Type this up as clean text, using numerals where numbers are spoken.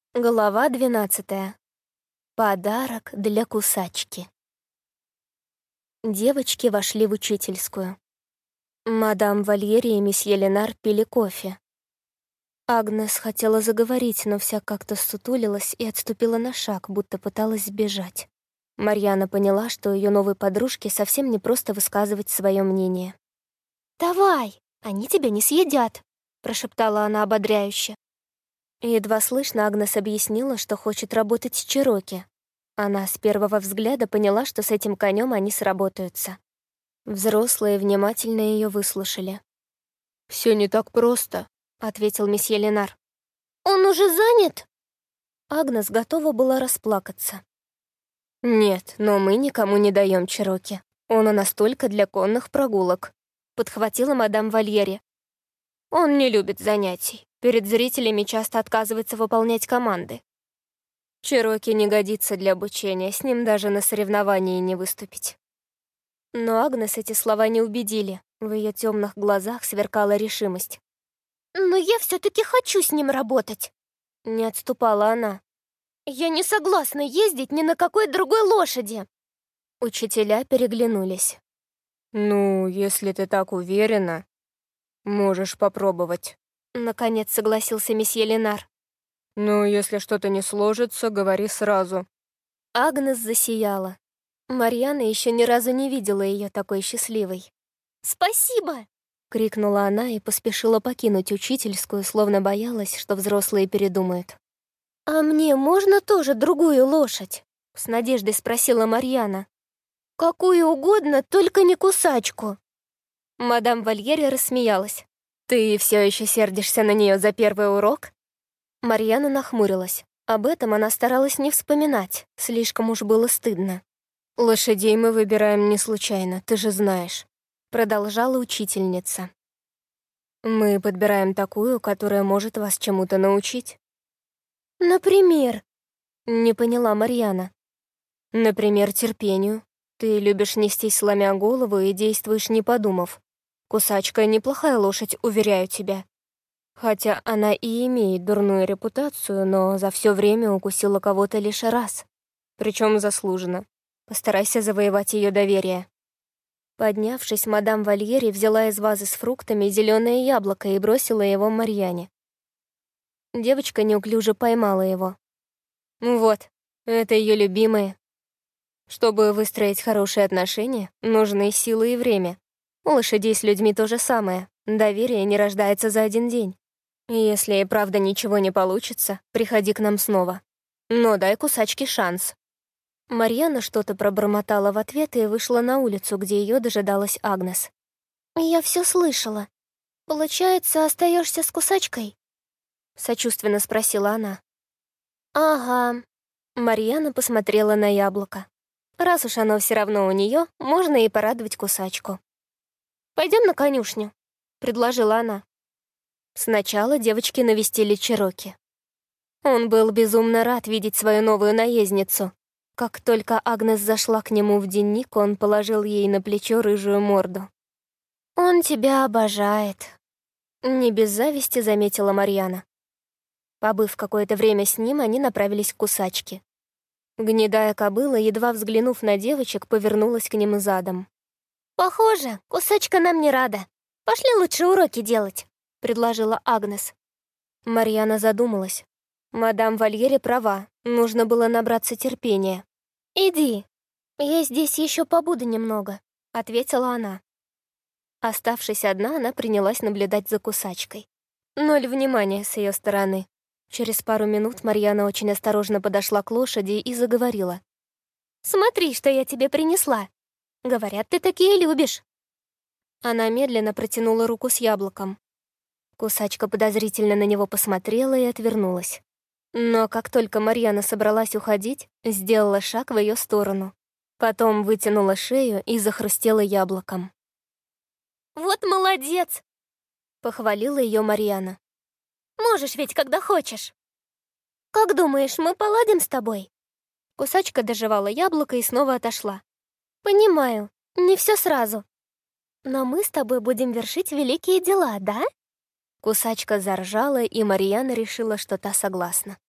Глава 12. Подарок для кусачки. Девочки вошли в учительскую. Мадам Вальери и месье Ленар пили кофе. Агнес хотела заговорить, но вся как-то ссутулилась и отступила на шаг, будто пыталась сбежать. Марьяна поняла, что ее новой подружке совсем не просто высказывать свое мнение. «Давай, они тебя не съедят», — прошептала она ободряюще. Едва слышно Агнес объяснила, что хочет работать с Чироки. Она с первого взгляда поняла, что с этим конем они сработаются. Взрослые внимательно ее выслушали. «Все не так просто», — ответил месье Ленар. «Он уже занят?» Агнес готова была расплакаться. «Нет, но мы никому не даем Чироки. Он у нас только для конных прогулок», — подхватила мадам Вальери. «Он не любит занятий. Перед зрителями часто отказывается выполнять команды. Чироки не годится для обучения, с ним даже на соревновании не выступить». Но Агнес эти слова не убедили. В ее темных глазах сверкала решимость. «Но я все-таки хочу с ним работать», — не отступала она. «Я не согласна ездить ни на какой другой лошади». Учителя переглянулись. «Ну, если ты так уверена, можешь попробовать». Наконец согласился месье Ленар. «Ну, если что-то не сложится, говори сразу». Агнес засияла. Марьяна еще ни разу не видела ее такой счастливой. «Спасибо!» — крикнула она и поспешила покинуть учительскую, словно боялась, что взрослые передумают. «А мне можно тоже другую лошадь?» — с надеждой спросила Марьяна. «Какую угодно, только не кусачку». Мадам Вальери рассмеялась. «Ты все еще сердишься на нее за первый урок?» Марьяна нахмурилась. Об этом она старалась не вспоминать, слишком уж было стыдно. «Лошадей мы выбираем не случайно, ты же знаешь», — продолжала учительница. «Мы подбираем такую, которая может вас чему-то научить». «Например?» — не поняла Марьяна. «Например, терпению. Ты любишь нестись, сломя голову, и действуешь, не подумав. Кусачка — неплохая лошадь, уверяю тебя. Хотя она и имеет дурную репутацию, но за все время укусила кого-то лишь раз. Причем заслуженно. Постарайся завоевать ее доверие». Поднявшись, мадам Вальери взяла из вазы с фруктами зеленое яблоко и бросила его Марьяне. Девочка неуклюже поймала его. «Вот, это ее любимое. Чтобы выстроить хорошие отношения, нужны силы и время. У лошадей с людьми то же самое. Доверие не рождается за один день. Если и правда ничего не получится, приходи к нам снова. Но дай кусачке шанс». Марьяна что-то пробормотала в ответ и вышла на улицу, где ее дожидалась Агнес. «Я все слышала. Получается, остаешься с кусачкой?» — сочувственно спросила она. «Ага». Марьяна посмотрела на яблоко. Раз уж оно все равно у нее, можно и порадовать кусачку. «Пойдем на конюшню», — предложила она. Сначала девочки навестили Чироки. Он был безумно рад видеть свою новую наездницу. Как только Агнес зашла к нему в денник, он положил ей на плечо рыжую морду. «Он тебя обожает», — не без зависти заметила Марьяна. Побыв какое-то время с ним, они направились к кусачке. Гнедая кобыла, едва взглянув на девочек, повернулась к ним задом. «Похоже, кусачка нам не рада. Пошли лучше уроки делать», — предложила Агнес. Марьяна задумалась. Мадам Вальери права, нужно было набраться терпения. «Иди, я здесь еще побуду немного», — ответила она. Оставшись одна, она принялась наблюдать за кусачкой. Ноль внимания с ее стороны. Через пару минут Марьяна очень осторожно подошла к лошади и заговорила. «Смотри, что я тебе принесла. Говорят, ты такие любишь». Она медленно протянула руку с яблоком. Кусачка подозрительно на него посмотрела и отвернулась. Но как только Марьяна собралась уходить, сделала шаг в ее сторону. Потом вытянула шею и захрустела яблоком. «Вот молодец!» — похвалила ее Марьяна. «Можешь ведь, когда хочешь». «Как думаешь, мы поладим с тобой?» Кусачка дожевала яблоко и снова отошла. «Понимаю, не все сразу. Но мы с тобой будем вершить великие дела, да?» Кусачка заржала, и Марьяна решила, что та согласна.